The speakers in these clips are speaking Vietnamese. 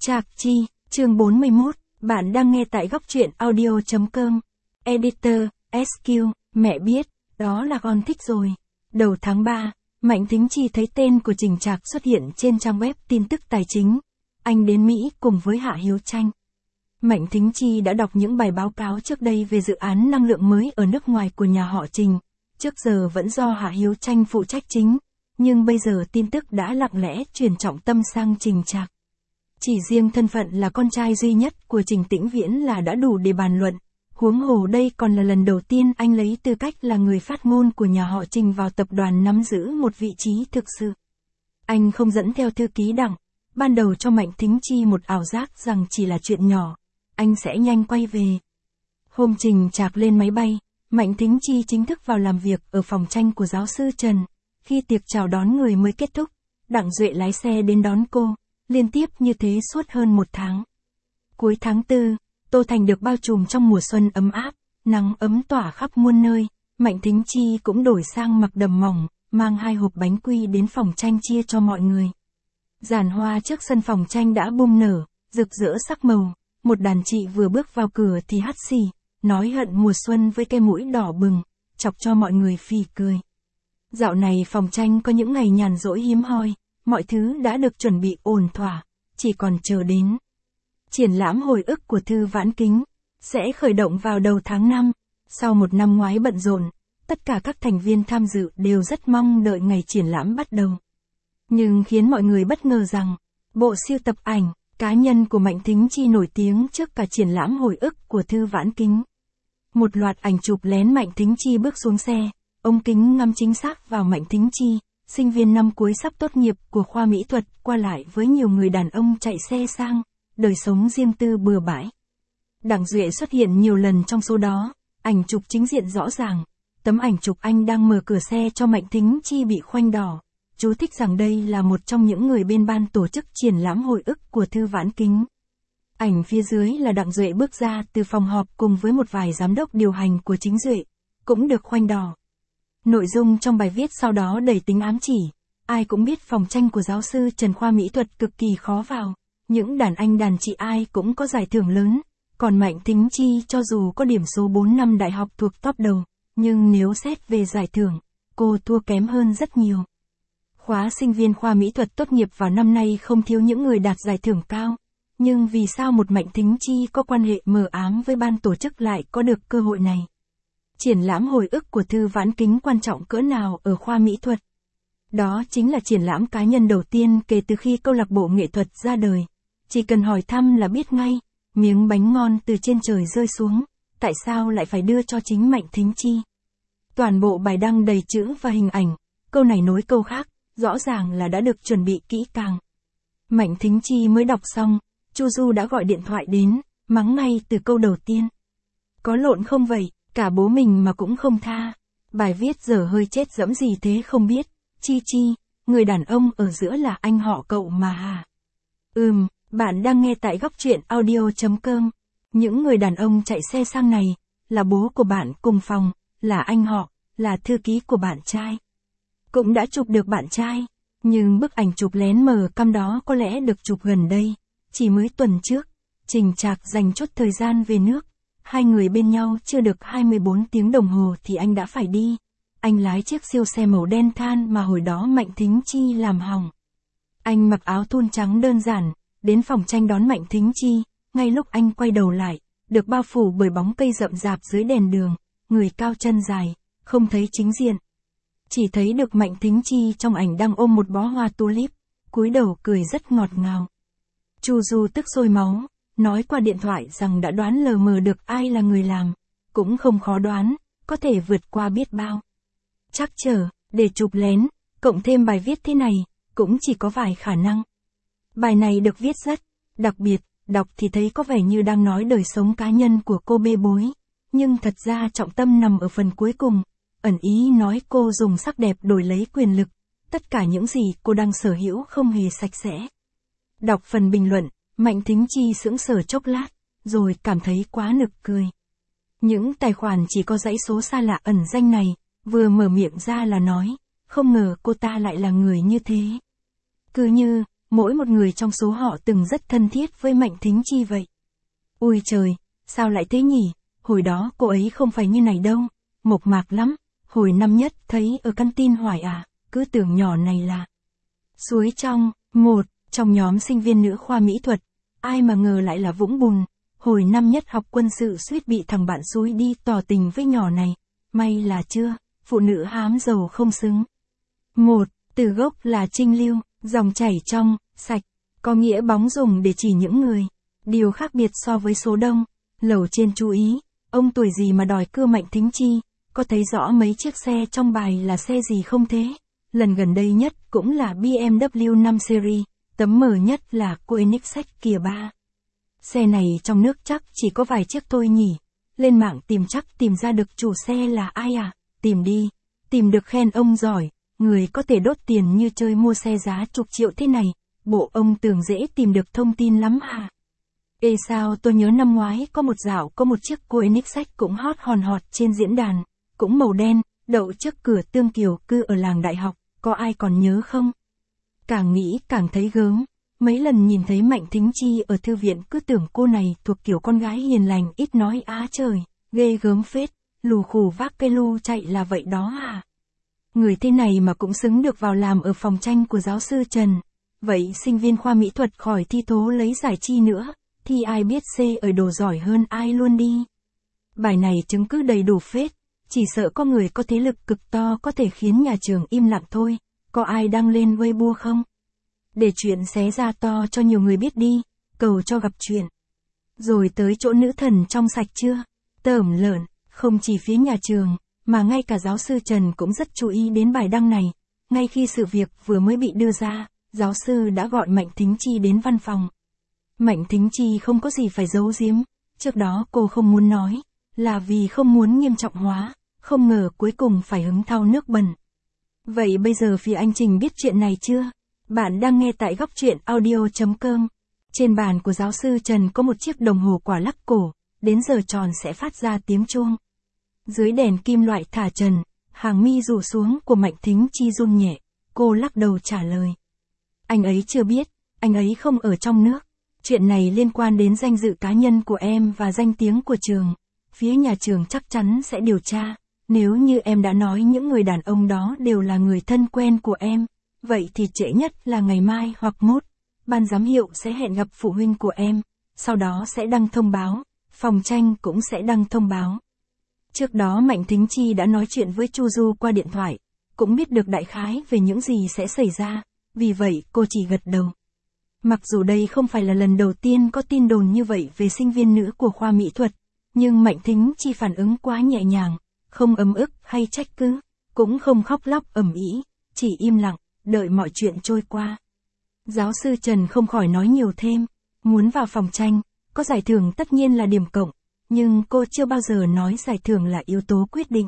Trạc Chi, chương 41, bạn đang nghe tại góc truyện audio.com. Editor, SQ, mẹ biết, đó là con thích rồi. Đầu tháng 3, Mạnh Thính Chi thấy tên của Trình Trạc xuất hiện trên trang web tin tức tài chính. Anh đến Mỹ cùng với Hạ Hiếu Tranh. Mạnh Thính Chi đã đọc những bài báo cáo trước đây về dự án năng lượng mới ở nước ngoài của nhà họ Trình. Trước giờ vẫn do Hạ Hiếu Tranh phụ trách chính, nhưng bây giờ tin tức đã lặng lẽ chuyển trọng tâm sang Trình Trạc. Chỉ riêng thân phận là con trai duy nhất của Trình Tĩnh Viễn là đã đủ để bàn luận, huống hồ đây còn là lần đầu tiên anh lấy tư cách là người phát ngôn của nhà họ Trình vào tập đoàn nắm giữ một vị trí thực sự. Anh không dẫn theo thư ký Đặng, ban đầu cho Mạnh Thính Chi một ảo giác rằng chỉ là chuyện nhỏ, anh sẽ nhanh quay về. Hôm Trình Trạc lên máy bay, Mạnh Thính Chi chính thức vào làm việc ở phòng tranh của giáo sư Trần. Khi tiệc chào đón người mới kết thúc, Đặng Duệ lái xe đến đón cô, liên tiếp như thế suốt hơn một tháng. Cuối tháng 4, Tô Thành được bao trùm trong mùa xuân ấm áp, nắng ấm tỏa khắp muôn nơi, Mạnh Thính Chi cũng đổi sang mặc đầm mỏng, mang 2 hộp bánh quy đến phòng tranh chia cho mọi người. Giàn hoa trước sân phòng tranh đã bung nở, rực rỡ sắc màu, một đàn chị vừa bước vào cửa thì hắt xì, nói hận mùa xuân với cái mũi đỏ bừng, chọc cho mọi người phì cười. Dạo này phòng tranh có những ngày nhàn rỗi hiếm hoi, mọi thứ đã được chuẩn bị ổn thỏa, chỉ còn chờ đến. Triển lãm hồi ức của Thư Vãn Kính sẽ khởi động vào đầu tháng 5, sau một năm ngoái bận rộn, tất cả các thành viên tham dự đều rất mong đợi ngày triển lãm bắt đầu. Nhưng khiến mọi người bất ngờ rằng, bộ sưu tập ảnh cá nhân của Mạnh Thính Chi nổi tiếng trước cả triển lãm hồi ức của Thư Vãn Kính. Một loạt ảnh chụp lén Mạnh Thính Chi bước xuống xe, ống kính ngắm chính xác vào Mạnh Thính Chi, sinh viên năm cuối sắp tốt nghiệp của khoa mỹ thuật, qua lại với nhiều người đàn ông chạy xe sang, đời sống riêng tư bừa bãi. Đặng Duệ xuất hiện nhiều lần trong số đó, ảnh chụp chính diện rõ ràng, tấm ảnh chụp anh đang mở cửa xe cho Mạnh Thính Chi bị khoanh đỏ. Chú thích rằng đây là một trong những người bên ban tổ chức triển lãm hồi ức của Thư Vãn Kính. Ảnh phía dưới là Đặng Duệ bước ra từ phòng họp cùng với một vài giám đốc điều hành của chính Duệ, cũng được khoanh đỏ. Nội dung trong bài viết sau đó đầy tính ám chỉ, ai cũng biết phòng tranh của giáo sư Trần khoa mỹ thuật cực kỳ khó vào, những đàn anh đàn chị ai cũng có giải thưởng lớn, còn Mạnh Thính Chi cho dù có điểm số 4 năm đại học thuộc top đầu, nhưng nếu xét về giải thưởng, cô thua kém hơn rất nhiều. Khóa sinh viên khoa mỹ thuật tốt nghiệp vào năm nay không thiếu những người đạt giải thưởng cao, nhưng vì sao một Mạnh Thính Chi có quan hệ mờ ám với ban tổ chức lại có được cơ hội này? Triển lãm hồi ức của Thư Vãn Kính quan trọng cỡ nào ở khoa mỹ thuật? Đó chính là triển lãm cá nhân đầu tiên kể từ khi câu lạc bộ nghệ thuật ra đời. Chỉ cần hỏi thăm là biết ngay, miếng bánh ngon từ trên trời rơi xuống, tại sao lại phải đưa cho chính Mạnh Thính Chi? Toàn bộ bài đăng đầy chữ và hình ảnh, câu này nối câu khác, rõ ràng là đã được chuẩn bị kỹ càng. Mạnh Thính Chi mới đọc xong, Chu Du đã gọi điện thoại đến, mắng ngay từ câu đầu tiên. Có lộn không vậy, cả bố mình mà cũng không tha. Bài viết dở hơi chết dẫm gì thế không biết, Chi Chi, người đàn ông ở giữa là anh họ cậu mà hả? Bạn đang nghe tại góc truyện audio.com. Những người đàn ông chạy xe sang này, là bố của bạn cùng phòng, là anh họ, là thư ký của bạn trai. Cũng đã chụp được bạn trai, nhưng bức ảnh chụp lén mờ căm đó có lẽ được chụp gần đây, chỉ mới tuần trước, Trình Trạc dành chút thời gian về nước, 2 người bên nhau chưa được 24 tiếng đồng hồ thì anh đã phải đi. Anh lái chiếc siêu xe màu đen than mà hồi đó Mạnh Thính Chi làm hỏng. Anh mặc áo thun trắng đơn giản, đến phòng tranh đón Mạnh Thính Chi, ngay lúc anh quay đầu lại, được bao phủ bởi bóng cây rậm rạp dưới đèn đường, người cao chân dài, không thấy chính diện. Chỉ thấy được Mạnh Thính Chi trong ảnh đang ôm một bó hoa tulip, cúi đầu cười rất ngọt ngào. Chu Du tức sôi máu, nói qua điện thoại rằng đã đoán lờ mờ được ai là người làm, cũng không khó đoán, có thể vượt qua biết bao. Chắc chờ, để chụp lén, cộng thêm bài viết thế này, cũng chỉ có vài khả năng. Bài này được viết rất đặc biệt, đọc thì thấy có vẻ như đang nói đời sống cá nhân của cô bê bối, nhưng thật ra trọng tâm nằm ở phần cuối cùng, ẩn ý nói cô dùng sắc đẹp đổi lấy quyền lực, tất cả những gì cô đang sở hữu không hề sạch sẽ. Đọc phần bình luận, Mạnh Thính Chi sững sờ chốc lát, rồi cảm thấy quá nực cười. Những tài khoản chỉ có dãy số xa lạ ẩn danh này, vừa mở miệng ra là nói, không ngờ cô ta lại là người như thế. Cứ như, mỗi một người trong số họ từng rất thân thiết với Mạnh Thính Chi vậy. Ôi trời, sao lại thế nhỉ, hồi đó cô ấy không phải như này đâu, mộc mạc lắm, hồi năm nhất thấy ở căn tin hoài à, cứ tưởng nhỏ này là suối trong, trong nhóm sinh viên nữ khoa mỹ thuật, ai mà ngờ lại là vũng bùn, hồi năm nhất học quân sự suýt bị thằng bạn xúi đi tỏ tình với nhỏ này, may là chưa, phụ nữ hám giàu không xứng. Từ gốc là trinh lưu, dòng chảy trong, sạch, có nghĩa bóng dùng để chỉ những người. Điều khác biệt so với số đông, lầu trên chú ý, ông tuổi gì mà đòi cưa Mạnh Thính Chi, có thấy rõ mấy chiếc xe trong bài là xe gì không thế? Lần gần đây nhất cũng là BMW 5 Series, tấm mở nhất là Koenigsegg kìa ba. Xe này trong nước chắc chỉ có vài chiếc thôi nhỉ, lên mạng tìm chắc tìm ra được chủ xe là ai à, tìm đi, tìm được khen ông giỏi, người có thể đốt tiền như chơi mua xe giá chục triệu thế này, bộ ông tưởng dễ tìm được thông tin lắm à. Ê sao tôi nhớ năm ngoái có một dạo có một chiếc Koenigsegg cũng hot hòn hot trên diễn đàn, cũng màu đen, đậu trước cửa Tương Kiều cư ở làng đại học, có ai còn nhớ không? Càng nghĩ càng thấy gớm, mấy lần nhìn thấy Mạnh Thính Chi ở thư viện cứ tưởng cô này thuộc kiểu con gái hiền lành ít nói á trời, ghê gớm phết, lù khù vác cây lu chạy là vậy đó à. Người thế này mà cũng xứng được vào làm ở phòng tranh của giáo sư Trần, vậy sinh viên khoa mỹ thuật khỏi thi thố lấy giải chi nữa, thì ai biết C ở đồ giỏi hơn ai luôn đi. Bài này chứng cứ đầy đủ phết, chỉ sợ có người có thế lực cực to có thể khiến nhà trường im lặng thôi, có ai đăng lên Weibo không? Để chuyện xé ra to cho nhiều người biết đi, cầu cho gặp chuyện. Rồi tới chỗ nữ thần trong sạch chưa? Tởm lợn, không chỉ phía nhà trường, mà ngay cả giáo sư Trần cũng rất chú ý đến bài đăng này. Ngay khi sự việc vừa mới bị đưa ra, giáo sư đã gọi Mạnh Thính Chi đến văn phòng. Mạnh Thính Chi không có gì phải giấu giếm, trước đó cô không muốn nói, là vì không muốn nghiêm trọng hóa, không ngờ cuối cùng phải hứng thao nước bẩn. Vậy bây giờ phía anh Trình biết chuyện này chưa? Bạn đang nghe tại góc truyện audio.com. Trên bàn của giáo sư Trần có một chiếc đồng hồ quả lắc cổ, đến giờ tròn sẽ phát ra tiếng chuông. Dưới đèn kim loại thả trần, hàng mi rủ xuống của Mạnh Thính Chi run nhẹ, cô lắc đầu trả lời. Anh ấy chưa biết, anh ấy không ở trong nước. Chuyện này liên quan đến danh dự cá nhân của em và danh tiếng của trường. Phía nhà trường chắc chắn sẽ điều tra. Nếu như em đã nói những người đàn ông đó đều là người thân quen của em, vậy thì trễ nhất là ngày mai hoặc mốt, ban giám hiệu sẽ hẹn gặp phụ huynh của em, sau đó sẽ đăng thông báo, phòng tranh cũng sẽ đăng thông báo. Trước đó Mạnh Thính Chi đã nói chuyện với Chu Du qua điện thoại, cũng biết được đại khái về những gì sẽ xảy ra, vì vậy cô chỉ gật đầu. Mặc dù đây không phải là lần đầu tiên có tin đồn như vậy về sinh viên nữ của khoa mỹ thuật, nhưng Mạnh Thính Chi phản ứng quá nhẹ nhàng, không ấm ức hay trách cứ, cũng không khóc lóc ầm ĩ, chỉ im lặng, đợi mọi chuyện trôi qua. Giáo sư Trần không khỏi nói nhiều thêm, muốn vào phòng tranh, có giải thưởng tất nhiên là điểm cộng, nhưng cô chưa bao giờ nói giải thưởng là yếu tố quyết định.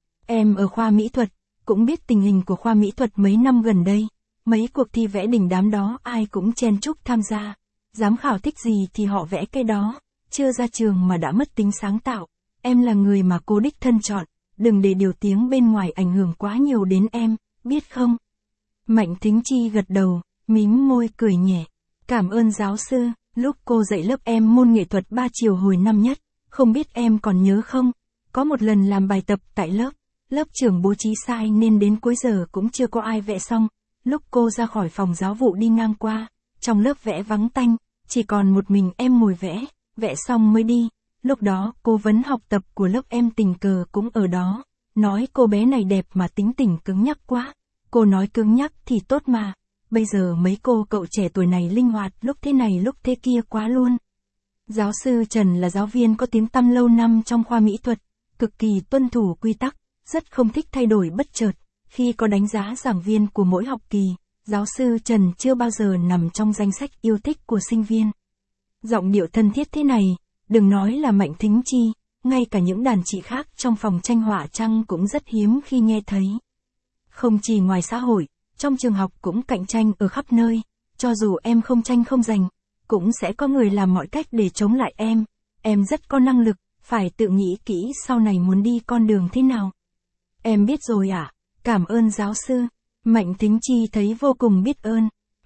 Em ở khoa mỹ thuật, cũng biết tình hình của khoa mỹ thuật mấy năm gần đây, mấy cuộc thi vẽ đình đám đó ai cũng chen chúc tham gia, giám khảo thích gì thì họ vẽ cái đó, chưa ra trường mà đã mất tính sáng tạo, em là người mà cô đích thân chọn, đừng để điều tiếng bên ngoài ảnh hưởng quá nhiều đến em, biết không? Mạnh Thính Chi gật đầu, mím môi cười nhẹ, cảm ơn giáo sư, lúc cô dạy lớp em môn nghệ thuật 3 chiều hồi năm nhất, không biết em còn nhớ không? Có một lần làm bài tập tại lớp trưởng bố trí sai nên đến cuối giờ cũng chưa có ai vẽ xong, lúc cô ra khỏi phòng giáo vụ đi ngang qua, trong lớp vẽ vắng tanh, chỉ còn một mình em ngồi vẽ xong mới đi, lúc đó cố vấn học tập của lớp em tình cờ cũng ở đó, nói cô bé này đẹp mà tính tình cứng nhắc quá, cô nói cứng nhắc thì tốt mà, bây giờ mấy cô cậu trẻ tuổi này linh hoạt lúc thế này lúc thế kia quá luôn. Giáo sư Trần là giáo viên có tiếng tăm lâu năm trong khoa mỹ thuật, cực kỳ tuân thủ quy tắc, rất không thích thay đổi bất chợt. Khi có đánh giá giảng viên của mỗi học kỳ, giáo sư Trần chưa bao giờ nằm trong danh sách yêu thích của sinh viên. Giọng điệu thân thiết thế này, đừng nói là Mạnh Thính Chi, ngay cả những đàn chị khác trong phòng tranh họa tranh cũng rất hiếm khi nghe thấy. Không chỉ ngoài xã hội, trong trường học cũng cạnh tranh ở khắp nơi, cho dù em không tranh không giành, cũng sẽ có người làm mọi cách để chống lại em rất có năng lực, phải tự nghĩ kỹ sau này muốn đi con đường thế nào. Em biết rồi ạ, cảm ơn giáo sư. Mạnh Thính Chi thấy vô cùng biết ơn,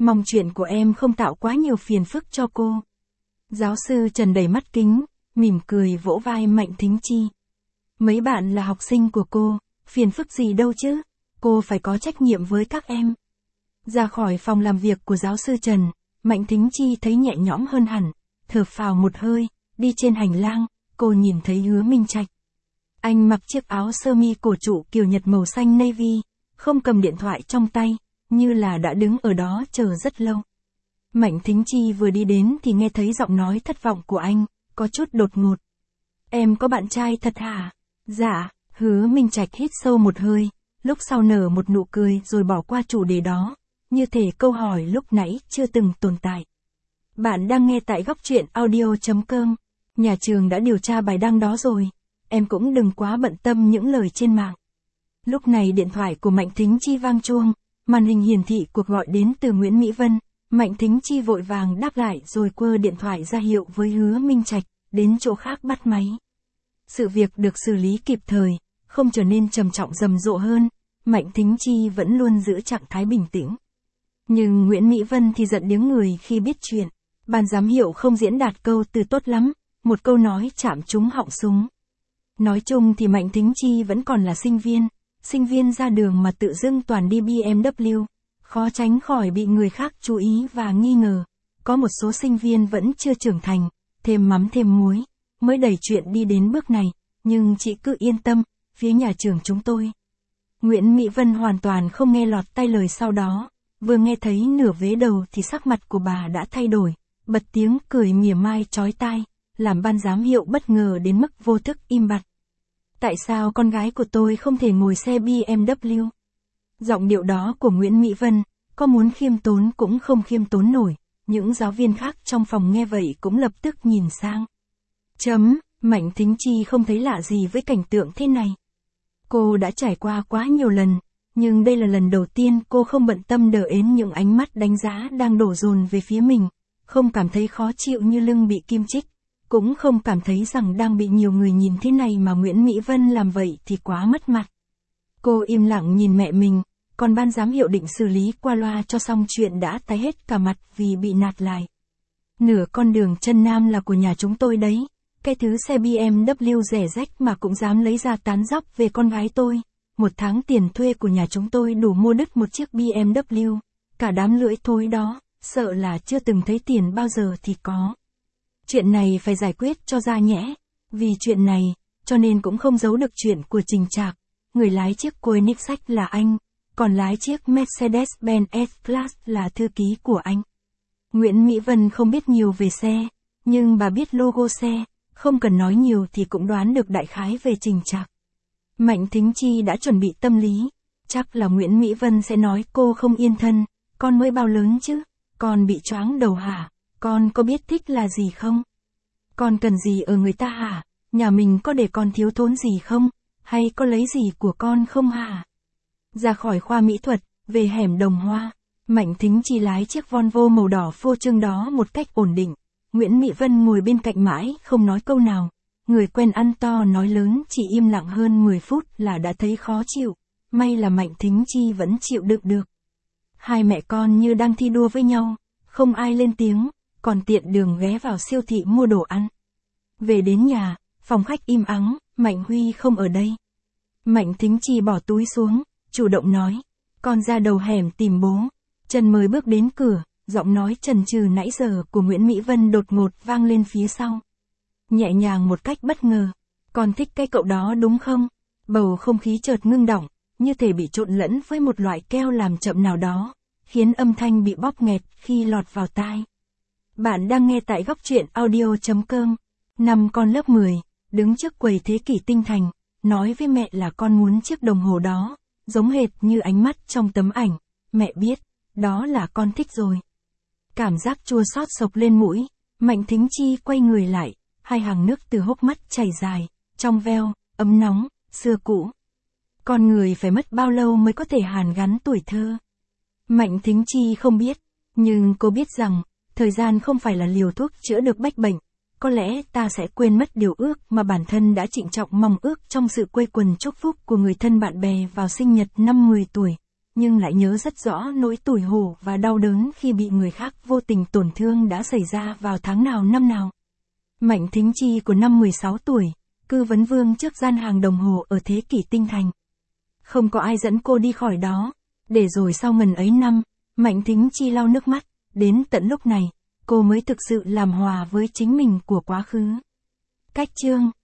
Mong chuyện của em không tạo quá nhiều phiền phức cho cô. Giáo sư Trần đầy mắt kính, mỉm cười vỗ vai Mạnh Thính Chi. Mấy bạn là học sinh của cô, phiền phức gì đâu chứ, cô phải có trách nhiệm với các em. Ra khỏi phòng làm việc của giáo sư Trần, Mạnh Thính Chi thấy nhẹ nhõm hơn hẳn, thở phào một hơi, đi trên hành lang, cô nhìn thấy Hứa Minh Trạch. Anh mặc chiếc áo sơ mi cổ trụ kiểu Nhật màu xanh navy, không cầm điện thoại trong tay, như là đã đứng ở đó chờ rất lâu. Mạnh Thính Chi vừa đi đến thì nghe thấy giọng nói thất vọng của anh, có chút đột ngột. Em có bạn trai thật hả? Dạ, Hứa Minh Trạch hít sâu một hơi, lúc sau nở một nụ cười rồi bỏ qua chủ đề đó, như thể câu hỏi lúc nãy chưa từng tồn tại. Bạn đang nghe tại góc truyện audio.com. Nhà trường đã điều tra bài đăng đó rồi, em cũng đừng quá bận tâm những lời trên mạng. Lúc này điện thoại của Mạnh Thính Chi vang chuông, màn hình hiển thị cuộc gọi đến từ Nguyễn Mỹ Vân. Mạnh Thính Chi vội vàng đáp lại rồi quơ điện thoại ra hiệu với Hứa Minh Trạch, đến chỗ khác bắt máy. Sự việc được xử lý kịp thời, không trở nên trầm trọng rầm rộ hơn, Mạnh Thính Chi vẫn luôn giữ trạng thái bình tĩnh. Nhưng Nguyễn Mỹ Vân thì giận điếng người khi biết chuyện, ban giám hiệu không diễn đạt câu từ tốt lắm, một câu nói chạm trúng họng súng. Nói chung thì Mạnh Thính Chi vẫn còn là sinh viên ra đường mà tự dưng toàn đi BMW, khó tránh khỏi bị người khác chú ý và nghi ngờ. Có một số sinh viên vẫn chưa trưởng thành, thêm mắm thêm muối, mới đẩy chuyện đi đến bước này, nhưng chị cứ yên tâm, phía nhà trường chúng tôi. Nguyễn Mỹ Vân hoàn toàn không nghe lọt tai lời sau đó, vừa nghe thấy nửa vế đầu thì sắc mặt của bà đã thay đổi, bật tiếng cười mỉa mai chói tai, làm ban giám hiệu bất ngờ đến mức vô thức im bặt. Tại sao con gái của tôi không thể ngồi xe BMW? Giọng điệu đó của Nguyễn Mỹ Vân, có muốn khiêm tốn cũng không khiêm tốn nổi, những giáo viên khác trong phòng nghe vậy cũng lập tức nhìn sang. Mạnh Thính Chi không thấy lạ gì với cảnh tượng thế này. Cô đã trải qua quá nhiều lần, nhưng đây là lần đầu tiên cô không bận tâm đờ ến những ánh mắt đánh giá đang đổ dồn về phía mình, không cảm thấy khó chịu như lưng bị kim chích, cũng không cảm thấy rằng đang bị nhiều người nhìn thế này mà Nguyễn Mỹ Vân làm vậy thì quá mất mặt. Cô im lặng nhìn mẹ mình, còn ban giám hiệu định xử lý qua loa cho xong chuyện đã tái hết cả mặt vì bị nạt lại. Nửa con đường chân nam là của nhà chúng tôi đấy, cái thứ xe BMW rẻ rách mà cũng dám lấy ra tán dóc về con gái tôi. Một tháng tiền thuê của nhà chúng tôi đủ mua đứt một chiếc BMW, cả đám lưỡi thối đó, sợ là chưa từng thấy tiền bao giờ thì có. Chuyện này phải giải quyết cho ra nhẽ, vì chuyện này, cho nên cũng không giấu được chuyện của Trình Trạc, người lái chiếc Koenigsegg là anh, còn lái chiếc Mercedes-Benz S-Class là thư ký của anh. Nguyễn Mỹ Vân không biết nhiều về xe, nhưng bà biết logo xe, không cần nói nhiều thì cũng đoán được đại khái về Trình Trạc. Mạnh Thính Chi đã chuẩn bị tâm lý, chắc là Nguyễn Mỹ Vân sẽ nói cô không yên thân, con mới bao lớn chứ, con bị choáng đầu hả, con có biết thích là gì không? Con cần gì ở người ta hả, nhà mình có để con thiếu thốn gì không, hay có lấy gì của con không hả? Ra khỏi khoa mỹ thuật, về hẻm Đồng Hoa, Mạnh Thính Chi lái chiếc Volvo màu đỏ phô trương đó một cách ổn định. Nguyễn Mỹ Vân ngồi bên cạnh mãi không nói câu nào. Người quen ăn to nói lớn chỉ im lặng hơn 10 phút là đã thấy khó chịu. May là Mạnh Thính Chi vẫn chịu đựng được. Hai mẹ con như đang thi đua với nhau, không ai lên tiếng, còn tiện đường ghé vào siêu thị mua đồ ăn. Về đến nhà, phòng khách im ắng, Mạnh Huy không ở đây. Mạnh Thính Chi bỏ túi xuống, chủ động nói, con ra đầu hẻm tìm bố. Trần mới bước đến cửa, giọng nói chần chừ nãy giờ của Nguyễn Mỹ Vân đột ngột vang lên phía sau. Nhẹ nhàng một cách bất ngờ, con thích cái cậu đó đúng không? Bầu không khí chợt ngưng đọng, như thể bị trộn lẫn với một loại keo làm chậm nào đó, khiến âm thanh bị bóp nghẹt khi lọt vào tai. Bạn đang nghe tại góc truyện audio.com. Năm con lớp 10, đứng trước quầy Thế Kỷ Tinh Thành, nói với mẹ là con muốn chiếc đồng hồ đó, giống hệt như ánh mắt trong tấm ảnh. Mẹ biết, đó là con thích rồi. Cảm giác chua xót sộc lên mũi, Mạnh Thính Chi quay người lại, hai hàng nước từ hốc mắt chảy dài, trong veo, ấm nóng, xưa cũ. Con người phải mất bao lâu mới có thể hàn gắn tuổi thơ? Mạnh Thính Chi không biết, nhưng cô biết rằng, thời gian không phải là liều thuốc chữa được bách bệnh. Có lẽ ta sẽ quên mất điều ước mà bản thân đã trịnh trọng mong ước trong sự quây quần chúc phúc của người thân bạn bè vào sinh nhật năm 10 tuổi. nhưng lại nhớ rất rõ nỗi tủi hổ và đau đớn khi bị người khác vô tình tổn thương đã xảy ra vào tháng nào năm nào. Mạnh Thính Chi của năm 16 tuổi, cư vấn vương trước gian hàng đồng hồ ở thế kỷ Tinh Thành. Không có ai dẫn cô đi khỏi đó, để rồi sau ngần ấy năm, Mạnh Thính Chi lau nước mắt, đến tận lúc này, cô mới thực sự làm hòa với chính mình của quá khứ. Cách chương